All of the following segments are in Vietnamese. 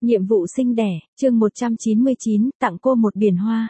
Nhiệm vụ sinh đẻ, chương 199, tặng cô một biển hoa.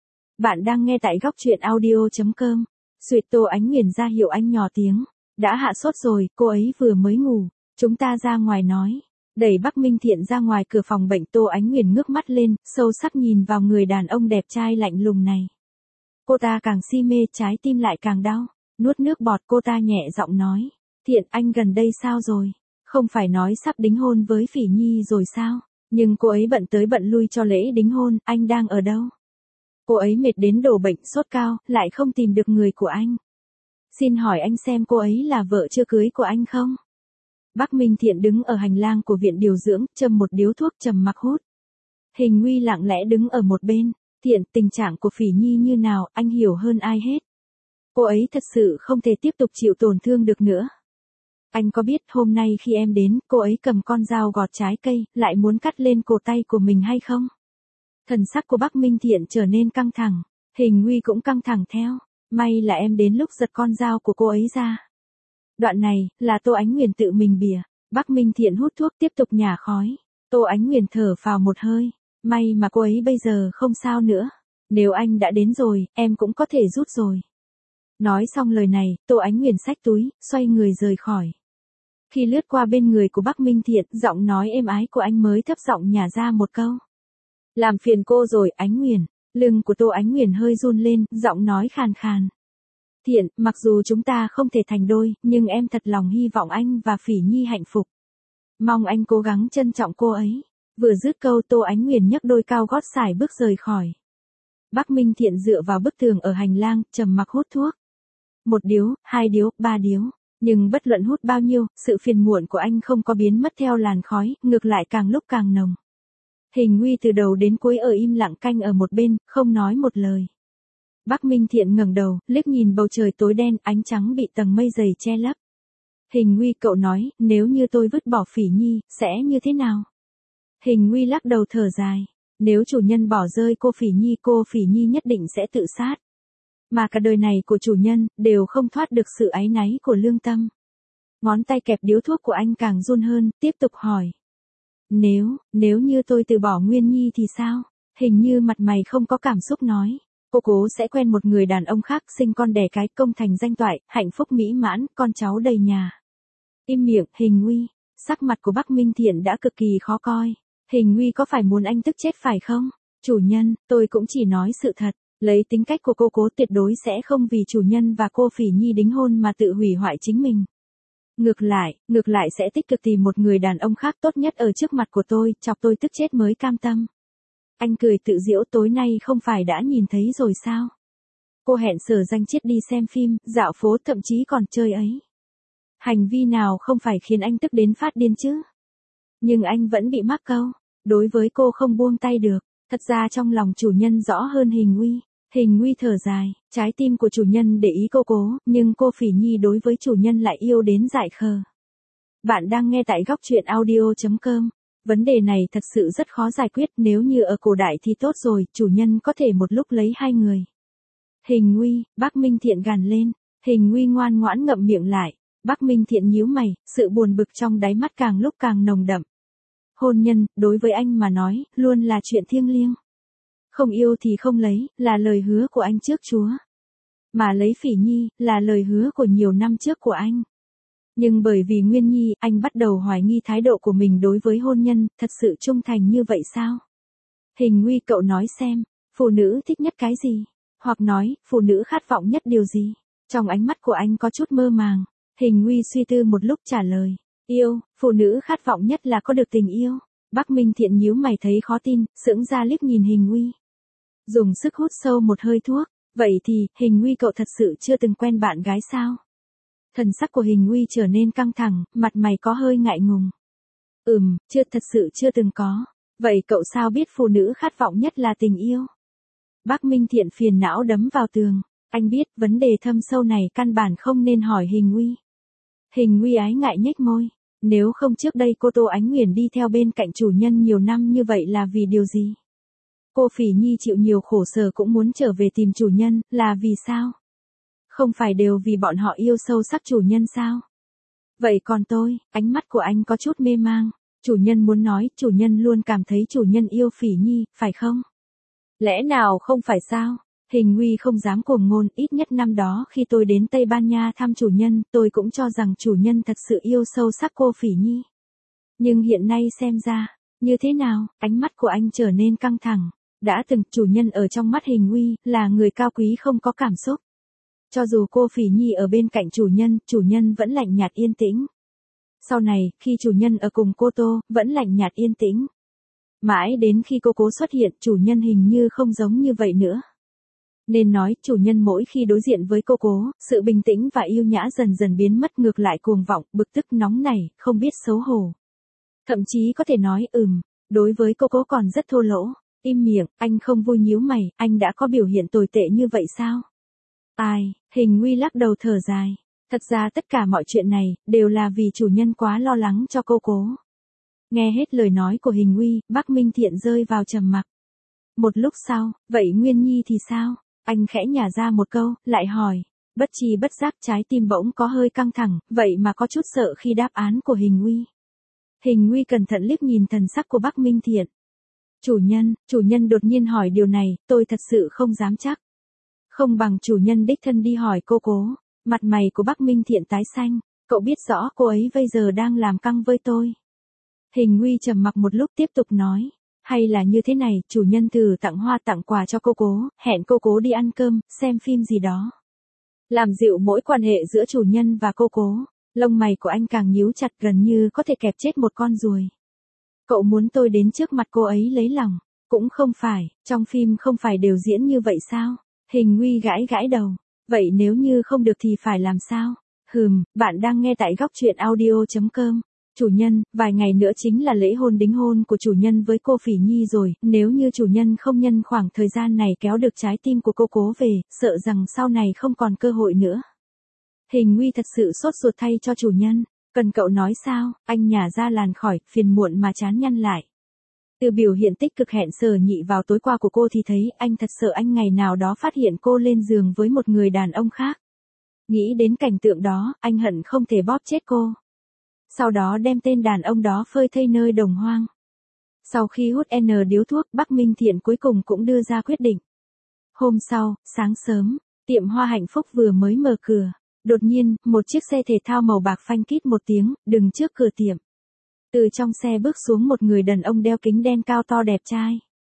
Bạn đang nghe tại góc truyện audio.com. Xuyệt Tô Ánh Nguyền ra hiệu anh nhỏ tiếng. Đã hạ sốt rồi, cô ấy vừa mới ngủ. Chúng ta ra ngoài nói. Đẩy Bắc Minh Thiện ra ngoài cửa phòng bệnh, Tô Ánh Nguyền ngước mắt lên, sâu sắc nhìn vào người đàn ông đẹp trai lạnh lùng này. Cô ta càng si mê, trái tim lại càng đau. Nuốt nước bọt, cô ta nhẹ giọng nói. Thiện, anh gần đây sao rồi? Không phải nói sắp đính hôn với Phỉ Nhi rồi sao? Nhưng cô ấy bận tới bận lui cho lễ đính hôn, anh đang ở đâu? Cô ấy mệt đến đổ bệnh, sốt cao, lại không tìm được người của anh. Xin hỏi anh xem cô ấy là vợ chưa cưới của anh không? Bắc Minh Thiện đứng ở hành lang của viện điều dưỡng, châm một điếu thuốc trầm mặc hút. Hình Nguy lặng lẽ đứng ở một bên. Thiện, tình trạng của Phỉ Nhi như nào, anh hiểu hơn ai hết. Cô ấy thật sự không thể tiếp tục chịu tổn thương được nữa. Anh có biết hôm nay khi em đến, cô ấy cầm con dao gọt trái cây, lại muốn cắt lên cổ tay của mình hay không? Thần sắc của Bắc Minh Thiện trở nên căng thẳng, Hình Nguy cũng căng thẳng theo. May là em đến lúc giật con dao của cô ấy ra. Đoạn này, là Tô Ánh Nguyền tự mình bịa. Bắc Minh Thiện hút thuốc tiếp tục nhả khói. Tô Ánh Nguyền thở phào một hơi. May mà cô ấy bây giờ không sao nữa. Nếu anh đã đến rồi, em cũng có thể rút rồi. Nói xong lời này, Tô Ánh Nguyền xách túi, xoay người rời khỏi. Khi lướt qua bên người của Bắc Minh Thiện, giọng nói êm ái của anh mới thấp giọng nhả ra một câu. Làm phiền cô rồi, Ánh Nguyền. Lưng của Tô Ánh Nguyền hơi run lên, giọng nói khàn khàn. Thiện, mặc dù chúng ta không thể thành đôi, nhưng em thật lòng hy vọng anh và Phỉ Nhi hạnh phúc. Mong anh cố gắng trân trọng cô ấy. Vừa dứt câu, Tô Ánh Nguyền nhấc đôi cao gót sải bước rời khỏi. Bắc Minh Thiện dựa vào bức tường ở hành lang, trầm mặc hút thuốc. Một điếu, hai điếu, ba điếu. Nhưng bất luận hút bao nhiêu, sự phiền muộn của anh không có biến mất theo làn khói, ngược lại càng lúc càng nồng. Hình Nguy từ đầu đến cuối ở im lặng canh ở một bên, không nói một lời. Bắc Minh Thiện ngẩng đầu, liếc nhìn bầu trời tối đen, ánh trắng bị tầng mây dày che lấp. Hình Nguy, cậu nói, nếu như tôi vứt bỏ Phỉ Nhi, sẽ như thế nào? Hình Nguy lắc đầu thở dài. Nếu chủ nhân bỏ rơi cô Phỉ Nhi nhất định sẽ tự sát. Mà cả đời này của chủ nhân, đều không thoát được sự áy náy của lương tâm. Ngón tay kẹp điếu thuốc của anh càng run hơn, tiếp tục hỏi. Nếu như tôi từ bỏ Nguyên Nhi thì sao? Hình như mặt mày không có cảm xúc nói. Cô cố sẽ quen một người đàn ông khác, sinh con đẻ cái, công thành danh toại, hạnh phúc mỹ mãn, con cháu đầy nhà. Im miệng, Hình Nguy. Sắc mặt của Bắc Minh Thiện đã cực kỳ khó coi. Hình Nguy, có phải muốn anh tức chết phải không? Chủ nhân, tôi cũng chỉ nói sự thật. Lấy tính cách của cô cố tuyệt đối sẽ không vì chủ nhân và cô Phỉ Nhi đính hôn mà tự hủy hoại chính mình. Ngược lại sẽ tích cực tìm một người đàn ông khác tốt nhất ở trước mặt của tôi, chọc tôi tức chết mới cam tâm. Anh cười tự giễu, tối nay không phải đã nhìn thấy rồi sao? Cô hẹn Sở Danh Chiết đi xem phim, dạo phố, thậm chí còn chơi ấy. Hành vi nào không phải khiến anh tức đến phát điên chứ? Nhưng anh vẫn bị mắc câu. Đối với cô không buông tay được. Thật ra trong lòng chủ nhân rõ hơn Hình Nguy. Hình Nguy thở dài, trái tim của chủ nhân để ý cô cố, nhưng cô Phỉ Nhi đối với chủ nhân lại yêu đến dại khờ. Bạn đang nghe tại góc truyện audio.com. Vấn đề này thật sự rất khó giải quyết, nếu như ở cổ đại thì tốt rồi, chủ nhân có thể một lúc lấy hai người. Hình Nguy, Bắc Minh Thiện gằn lên. Hình Nguy ngoan ngoãn ngậm miệng lại. Bắc Minh Thiện nhíu mày, sự buồn bực trong đáy mắt càng lúc càng nồng đậm. Hôn nhân, đối với anh mà nói, luôn là chuyện thiêng liêng. Không yêu thì không lấy, là lời hứa của anh trước Chúa. Mà lấy Phỉ Nhi, là lời hứa của nhiều năm trước của anh. Nhưng bởi vì Nguyên Nhi, anh bắt đầu hoài nghi thái độ của mình đối với hôn nhân, thật sự trung thành như vậy sao? Hình Nguy, cậu nói xem, phụ nữ thích nhất cái gì? Hoặc nói, phụ nữ khát vọng nhất điều gì? Trong ánh mắt của anh có chút mơ màng. Hình Nguy suy tư một lúc trả lời. Yêu, phụ nữ khát vọng nhất là có được tình yêu. Bắc Minh Thiện nhíu mày thấy khó tin, sững ra liếc nhìn Hình Nguy. Dùng sức hút sâu một hơi thuốc. Vậy thì, Hình Nguy, cậu thật sự chưa từng quen bạn gái sao? Thần sắc của Hình Nguy trở nên căng thẳng, mặt mày có hơi ngại ngùng. Thật sự chưa từng có. Vậy cậu sao biết phụ nữ khát vọng nhất là tình yêu? Bắc Minh Thiện phiền não đấm vào tường. Anh biết, vấn đề thâm sâu này căn bản không nên hỏi Hình Nguy. Hình Nguy ái ngại nhếch môi. Nếu không trước đây cô Tô Ánh Nguyền đi theo bên cạnh chủ nhân nhiều năm như vậy là vì điều gì? Cô Phỉ Nhi chịu nhiều khổ sở cũng muốn trở về tìm chủ nhân, là vì sao? Không phải đều vì bọn họ yêu sâu sắc chủ nhân sao? Vậy còn tôi, ánh mắt của anh có chút mê mang. Chủ nhân muốn nói, chủ nhân luôn cảm thấy chủ nhân yêu Phỉ Nhi, phải không? Lẽ nào không phải sao? Hình Nguy không dám cuồng ngôn, ít nhất năm đó khi tôi đến Tây Ban Nha thăm chủ nhân, tôi cũng cho rằng chủ nhân thật sự yêu sâu sắc cô Phỉ Nhi. Nhưng hiện nay xem ra, như thế nào? Ánh mắt của anh trở nên căng thẳng. Đã từng, chủ nhân ở trong mắt Hình Nguy, là người cao quý không có cảm xúc. Cho dù cô Phỉ Nhi ở bên cạnh chủ nhân vẫn lạnh nhạt yên tĩnh. Sau này, khi chủ nhân ở cùng cô Tô, vẫn lạnh nhạt yên tĩnh. Mãi đến khi cô Cố xuất hiện, chủ nhân hình như không giống như vậy nữa. Nên nói, chủ nhân mỗi khi đối diện với cô Cố, sự bình tĩnh và yêu nhã dần dần biến mất, ngược lại cuồng vọng, bực tức nóng nảy, không biết xấu hổ. Thậm chí có thể nói, đối với cô Cố còn rất thô lỗ. Im miệng, anh không vui nhíu mày, anh đã có biểu hiện tồi tệ như vậy sao? Hình Nguy lắc đầu thở dài. Thật ra tất cả mọi chuyện này, đều là vì chủ nhân quá lo lắng cho cô Cố. Nghe hết lời nói của Hình Nguy, Bắc Minh Thiện rơi vào trầm mặc. Một lúc sau, vậy Nguyên Nhi thì sao? Anh khẽ nhả ra một câu, lại hỏi. Bất tri bất giác trái tim bỗng có hơi căng thẳng, vậy mà có chút sợ khi đáp án của Hình Nguy. Hình Nguy cẩn thận liếc nhìn thần sắc của Bắc Minh Thiện. Chủ nhân đột nhiên hỏi điều này, tôi thật sự không dám chắc. Không bằng chủ nhân đích thân đi hỏi cô Cố. Mặt mày của Bắc Minh Thiện tái xanh, cậu biết rõ cô ấy bây giờ đang làm căng với tôi. Hình Nguy trầm mặc một lúc tiếp tục nói. Hay là như thế này, chủ nhân thử tặng hoa tặng quà cho cô Cố, hẹn cô Cố đi ăn cơm, xem phim gì đó. Làm dịu mỗi quan hệ giữa chủ nhân và cô Cố. Lông mày của anh càng nhíu chặt, gần như có thể kẹp chết một con ruồi. Cậu muốn tôi đến trước mặt cô ấy lấy lòng? Cũng không phải, trong phim không phải đều diễn như vậy sao? Hình Nguy gãi gãi đầu. Vậy nếu như không được thì phải làm sao? Bạn đang nghe tại góc truyện audio.com. Chủ nhân, vài ngày nữa chính là lễ hôn đính hôn của chủ nhân với cô Phỉ Nhi rồi, nếu như chủ nhân không nhân khoảng thời gian này kéo được trái tim của cô Cố về, sợ rằng sau này không còn cơ hội nữa. Hình Nguy thật sự sốt ruột thay cho chủ nhân. Cần cậu nói sao? Anh nhả ra làn khỏi, phiền muộn mà chán nhăn lại. Từ biểu hiện tích cực hẹn Sở Nhị vào tối qua của cô thì thấy anh thật sợ anh ngày nào đó phát hiện cô lên giường với một người đàn ông khác. Nghĩ đến cảnh tượng đó, anh hận không thể bóp chết cô. Sau đó đem tên đàn ông đó phơi thây nơi đồng hoang. Sau khi hút điếu thuốc, Bắc Minh Thiện cuối cùng cũng đưa ra quyết định. Hôm sau, sáng sớm, tiệm Hoa Hạnh Phúc vừa mới mở cửa. Đột nhiên, một chiếc xe thể thao màu bạc phanh kít một tiếng, đứng trước cửa tiệm. Từ trong xe bước xuống một người đàn ông đeo kính đen cao to đẹp trai.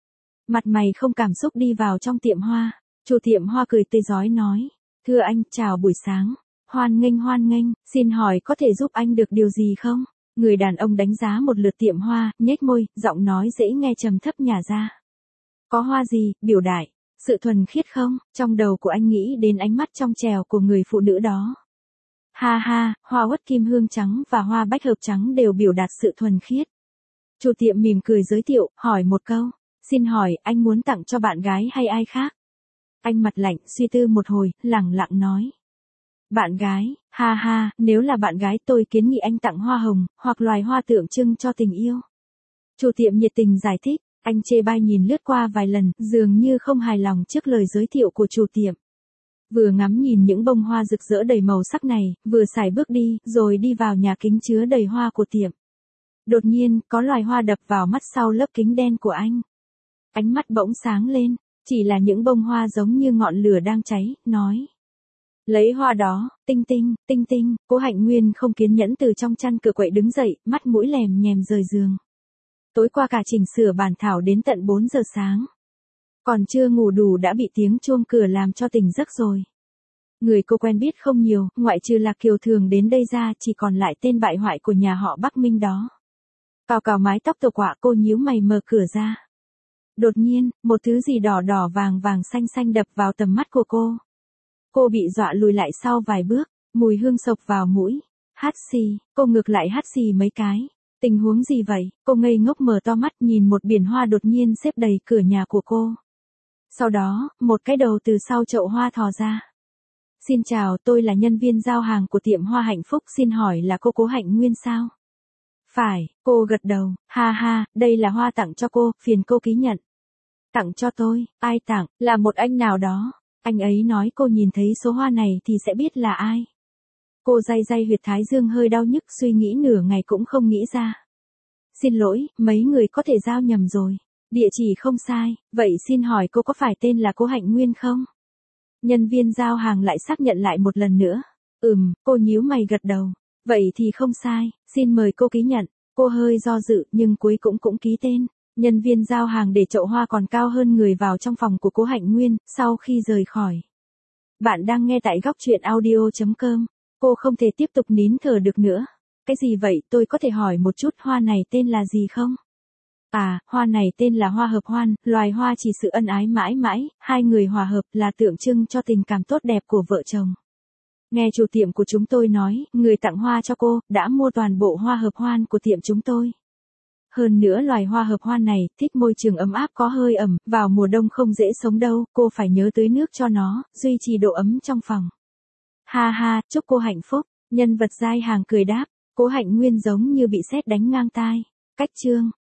Mặt mày không cảm xúc đi vào trong tiệm hoa. Chủ tiệm hoa cười tươi rói nói. Thưa anh, chào buổi sáng. Hoan nghênh, xin hỏi có thể giúp anh được điều gì không? Người đàn ông đánh giá một lượt tiệm hoa, nhếch môi, giọng nói dễ nghe trầm thấp nhả ra. Có hoa gì, biểu đại? Sự thuần khiết không? Trong đầu của anh nghĩ đến ánh mắt trong trẻo của người phụ nữ đó. Ha ha, hoa uất kim hương trắng và hoa bách hợp trắng đều biểu đạt sự thuần khiết. Chủ tiệm mỉm cười giới thiệu, hỏi một câu. Xin hỏi, anh muốn tặng cho bạn gái hay ai khác? Anh mặt lạnh, suy tư một hồi, lẳng lặng nói. Bạn gái, ha ha, nếu là bạn gái tôi kiến nghị anh tặng hoa hồng, hoặc loài hoa tượng trưng cho tình yêu. Chủ tiệm nhiệt tình giải thích, anh chê bai nhìn lướt qua vài lần, dường như không hài lòng trước lời giới thiệu của chủ tiệm. Vừa ngắm nhìn những bông hoa rực rỡ đầy màu sắc này, vừa sải bước đi, rồi đi vào nhà kính chứa đầy hoa của tiệm. Đột nhiên, có loài hoa đập vào mắt sau lớp kính đen của anh. Ánh mắt bỗng sáng lên, chỉ là những bông hoa giống như ngọn lửa đang cháy, nói. Lấy hoa đó, tinh tinh, Cố Hạnh Nguyên không kiên nhẫn từ trong chăn cửa quậy đứng dậy, mắt mũi lèm nhèm rời giường. Tối qua cả chỉnh sửa bản thảo đến tận 4 giờ sáng. Còn chưa ngủ đủ đã bị tiếng chuông cửa làm cho tỉnh giấc rồi. Người cô quen biết không nhiều, ngoại trừ Lạc Kiều thường đến đây ra, chỉ còn lại tên bại hoại của nhà họ Bắc Minh đó. Cào mái tóc tổ quạ, cô nhíu mày mở cửa ra. Đột nhiên, một thứ gì đỏ đỏ vàng vàng xanh xanh đập vào tầm mắt của cô. Cô bị dọa lùi lại sau vài bước, mùi hương sộc vào mũi. Hắt xì, cô ngược lại hắt xì mấy cái. Tình huống gì vậy? Cô ngây ngốc mở to mắt nhìn một biển hoa đột nhiên xếp đầy cửa nhà của cô. Sau đó, một cái đầu từ sau chậu hoa thò ra. Xin chào, tôi là nhân viên giao hàng của tiệm Hoa Hạnh Phúc, xin hỏi là cô Cố Hạnh Nguyên sao? Phải, cô gật đầu, ha ha, đây là hoa tặng cho cô, phiền cô ký nhận. Tặng cho tôi, ai tặng, là một anh nào đó. Anh ấy nói cô nhìn thấy số hoa này thì sẽ biết là ai. Cô day day huyệt thái dương hơi đau nhức, suy nghĩ nửa ngày cũng không nghĩ ra. Xin lỗi, mấy người có thể giao nhầm rồi. Địa chỉ không sai, vậy xin hỏi cô có phải tên là cô Hạnh Nguyên không? Nhân viên giao hàng lại xác nhận lại một lần nữa. Cô nhíu mày gật đầu. Vậy thì không sai, xin mời cô ký nhận. Cô hơi do dự nhưng cuối cũng ký tên. Nhân viên giao hàng để chậu hoa còn cao hơn người vào trong phòng của cô Hạnh Nguyên, sau khi rời khỏi. Bạn đang nghe tại góc truyện audio.com. Cô không thể tiếp tục nín thở được nữa. Cái gì vậy, tôi có thể hỏi một chút hoa này tên là gì không? À, hoa này tên là hoa hợp hoan, loài hoa chỉ sự ân ái mãi mãi, hai người hòa hợp là tượng trưng cho tình cảm tốt đẹp của vợ chồng. Nghe chủ tiệm của chúng tôi nói, người tặng hoa cho cô, đã mua toàn bộ hoa hợp hoan của tiệm chúng tôi. Hơn nữa loài hoa hợp hoan này, thích môi trường ấm áp có hơi ẩm, vào mùa đông không dễ sống đâu, cô phải nhớ tưới nước cho nó, duy trì độ ấm trong phòng. Ha ha, chúc cô hạnh phúc, nhân vật giai hàng cười đáp, cô Hạnh Nguyên giống như bị sét đánh ngang tai. Cách chương